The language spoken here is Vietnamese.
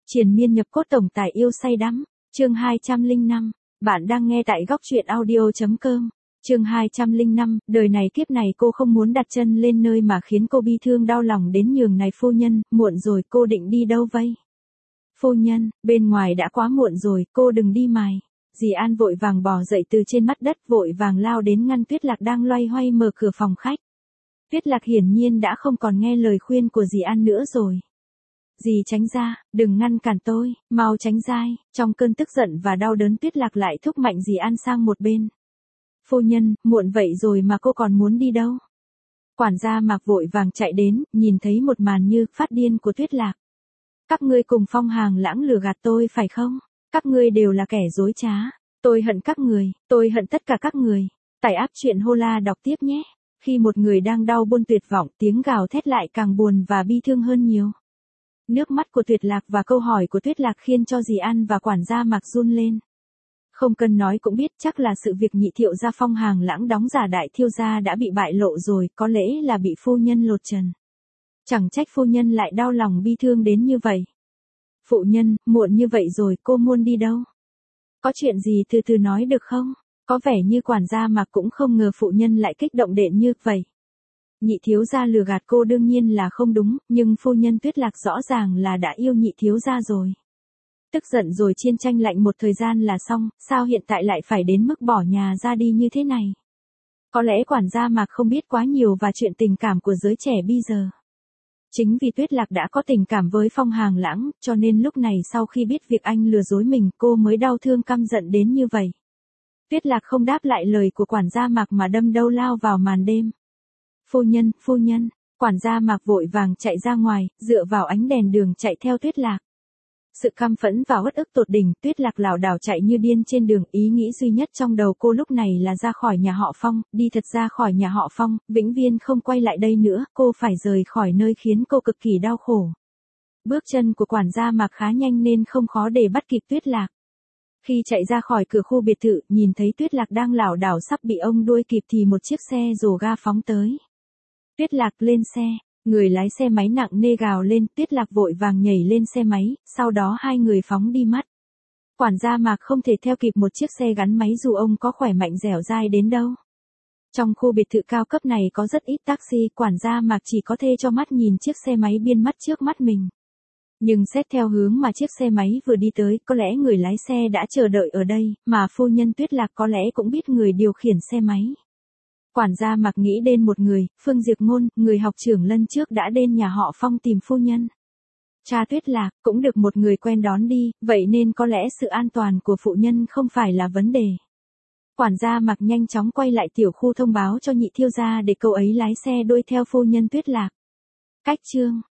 Triền miên nhập cốt tổng tài yêu say đắm. Chương 205. Bạn đang nghe tại góc truyện audio.com. Chương 205. Đời này kiếp này cô không muốn đặt chân lên nơi mà khiến cô bi thương đau lòng đến nhường này phu nhân, muộn rồi, cô định đi đâu vậy? Phu nhân, bên ngoài đã quá muộn rồi, cô đừng đi mày. Dì An vội vàng bò dậy từ trên mặt đất, vội vàng lao đến ngăn Tuyết Lạc đang loay hoay mở cửa phòng khách. Tuyết Lạc hiển nhiên đã không còn nghe lời khuyên của dì An nữa rồi. Dì tránh ra, đừng ngăn cản tôi, mau tránh ra. Trong cơn tức giận và đau đớn, Tuyết Lạc lại thúc mạnh dì An sang một bên. Phu nhân, muộn vậy rồi mà cô còn muốn đi đâu? Quản gia Mạc vội vàng chạy đến, nhìn thấy một màn như phát điên của Tuyết Lạc. Các ngươi cùng Phong Hàng Lãng lừa gạt tôi phải không? Các ngươi đều là kẻ dối trá. Tôi hận các người, tôi hận tất cả các người. Tải app truyện Hola đọc tiếp nhé. Khi một người đang đau buồn tuyệt vọng, tiếng gào thét lại càng buồn và bi thương hơn nhiều. Nước mắt của Tuyệt Lạc và câu hỏi của Tuyết Lạc khiến cho dì An và quản gia Mạc run lên. Không cần nói cũng biết chắc là sự việc Nhị Thiệu gia Phong Hàng Lãng đóng giả đại thiêu gia đã bị bại lộ rồi, có lẽ là bị phu nhân lột trần. Chẳng trách phu nhân lại đau lòng bi thương đến như vậy. Phụ nhân, muộn như vậy rồi, cô muốn đi đâu? Có chuyện gì từ từ nói được không? Có vẻ như quản gia Mạc cũng không ngờ phụ nhân lại kích động đến như vậy. Nhị thiếu gia lừa gạt cô đương nhiên là không đúng, nhưng phu nhân Tuyết Lạc rõ ràng là đã yêu nhị thiếu gia rồi. Tức giận rồi chiến tranh lạnh một thời gian là xong, sao hiện tại lại phải đến mức bỏ nhà ra đi như thế này? Có lẽ quản gia Mạc không biết quá nhiều và chuyện tình cảm của giới trẻ bây giờ. Chính vì Tuyết Lạc đã có tình cảm với Phong Hàng Lãng, cho nên lúc này sau khi biết việc anh lừa dối mình, cô mới đau thương căm giận đến như vậy. Tuyết Lạc không đáp lại lời của quản gia Mạc mà đâm đầu lao vào màn đêm. Phu nhân, quản gia Mạc vội vàng chạy ra ngoài, dựa vào ánh đèn đường chạy theo Tuyết Lạc. Sự căm phẫn và uất ức tột đỉnh, Tuyết Lạc lảo đảo chạy như điên trên đường, ý nghĩ duy nhất trong đầu cô lúc này là ra khỏi nhà họ Phong, đi thật ra khỏi nhà họ Phong, vĩnh viễn không quay lại đây nữa, cô phải rời khỏi nơi khiến cô cực kỳ đau khổ. Bước chân của quản gia Mạc khá nhanh nên không khó để bắt kịp Tuyết Lạc. Khi chạy ra khỏi cửa khu biệt thự, nhìn thấy Tuyết Lạc đang lảo đảo sắp bị ông đuôi kịp thì một chiếc xe rồ ga phóng tới. Tuyết Lạc lên xe. Người lái xe máy nặng nề gào lên, Tuyết Lạc vội vàng nhảy lên xe máy, sau đó hai người phóng đi mất. Quản gia Mạc không thể theo kịp một chiếc xe gắn máy dù ông có khỏe mạnh dẻo dai đến đâu. Trong khu biệt thự cao cấp này có rất ít taxi, quản gia Mạc chỉ có thể cho mắt nhìn chiếc xe máy biên mắt trước mắt mình. Nhưng xét theo hướng mà chiếc xe máy vừa đi tới, có lẽ người lái xe đã chờ đợi ở đây, mà phu nhân Tuyết Lạc có lẽ cũng biết người điều khiển xe máy. Quản gia Mạc nghĩ đến một người, Phương Diệp Ngôn, người học trưởng lần trước đã đến nhà họ Phong tìm phu nhân. Cha Tuyết Lạc, cũng được một người quen đón đi, vậy nên có lẽ sự an toàn của phụ nhân không phải là vấn đề. Quản gia Mạc nhanh chóng quay lại tiểu khu thông báo cho nhị thiêu gia để cậu ấy lái xe đuổi theo phu nhân Tuyết Lạc. Cách chương